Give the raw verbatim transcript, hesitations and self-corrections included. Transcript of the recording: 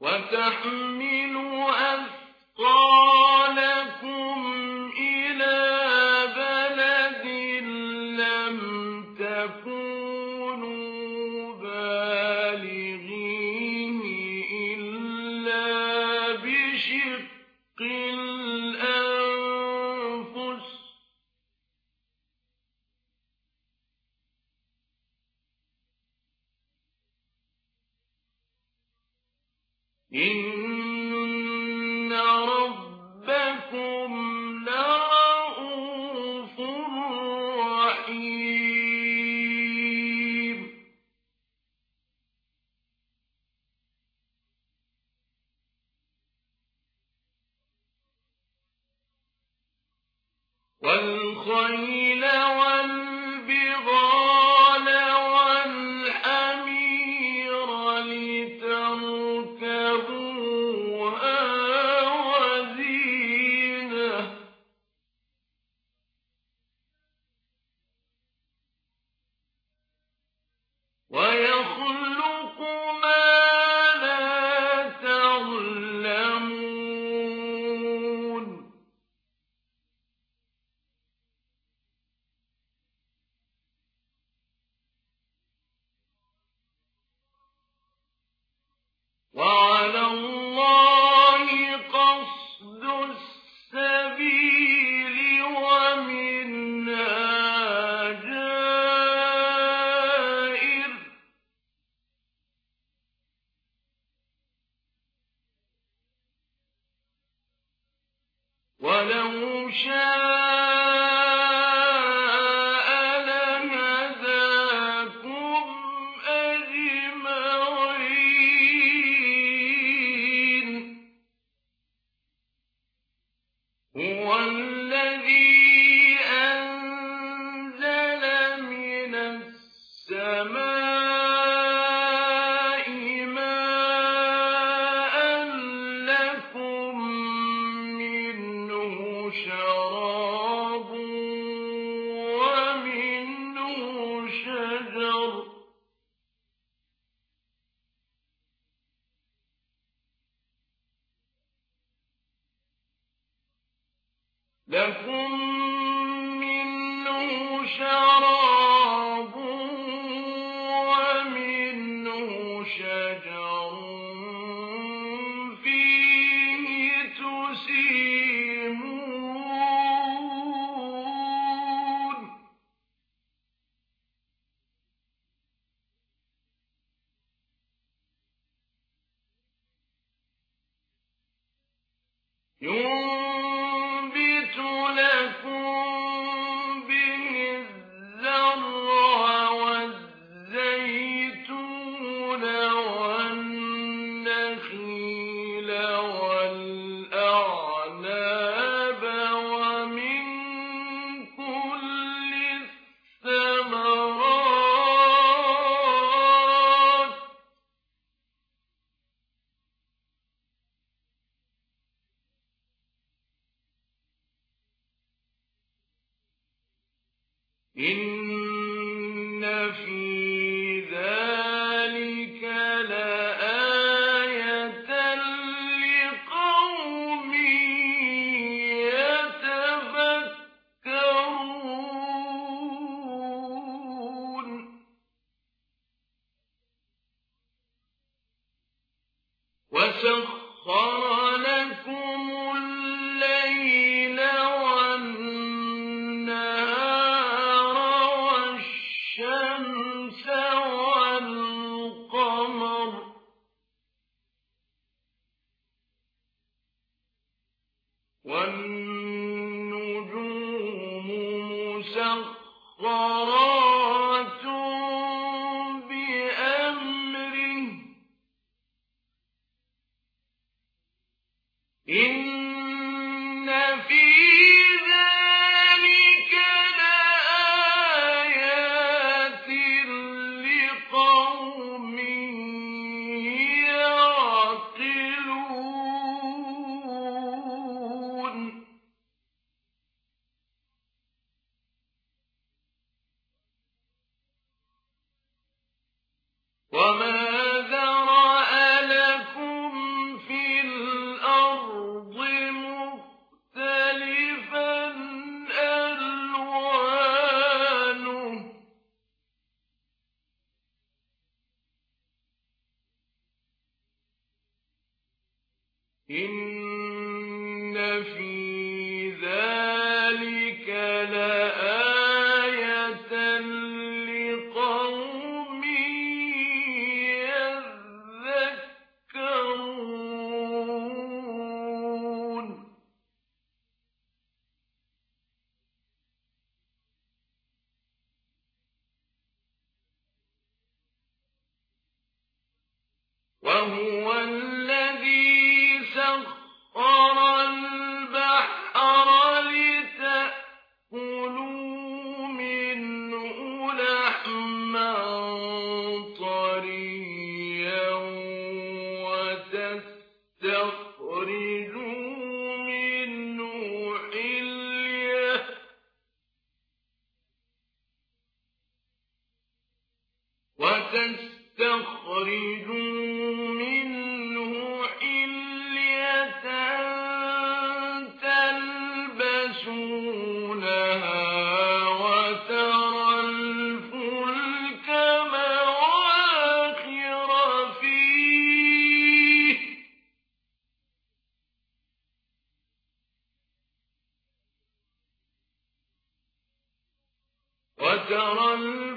وتحمل أثقالكم إلى بلد لم تكونوا بالغيه إلا بشق الأنفس إن ربكم لرءوف رحيم والخيل والبغال والحمير لتركبوها وزينة ويخلق ما لا تعلمون وعلى الله قصد السبيل ومنها جائر ولو شاء لهداكم أجمعين هو الذي أنزل من السماء ماء لكم منه شراب ومنه شجر لكم منه شراب ومنه شجر فيه تسيمون ينبت لكم به الزرع والزيتون والنخيل والأعناب ومن كل الثمرات إن في ذلك لآية لقوم يتفكرون وسخر لكم الليل والنهار والشمس والقمر والنجوم مسخرات بأمره إن في ذلك لآيات لقوم يعقلون وما ذرأ لكم إن في ذلك لآية لقوم يذكرون وهو الذي سخر البحر لتأكلوا منه لحما طريا وتستخرجوا منه حلية وتستخرجوا منه حلية تلبسونها وترى الفلك مواخر فيه وترى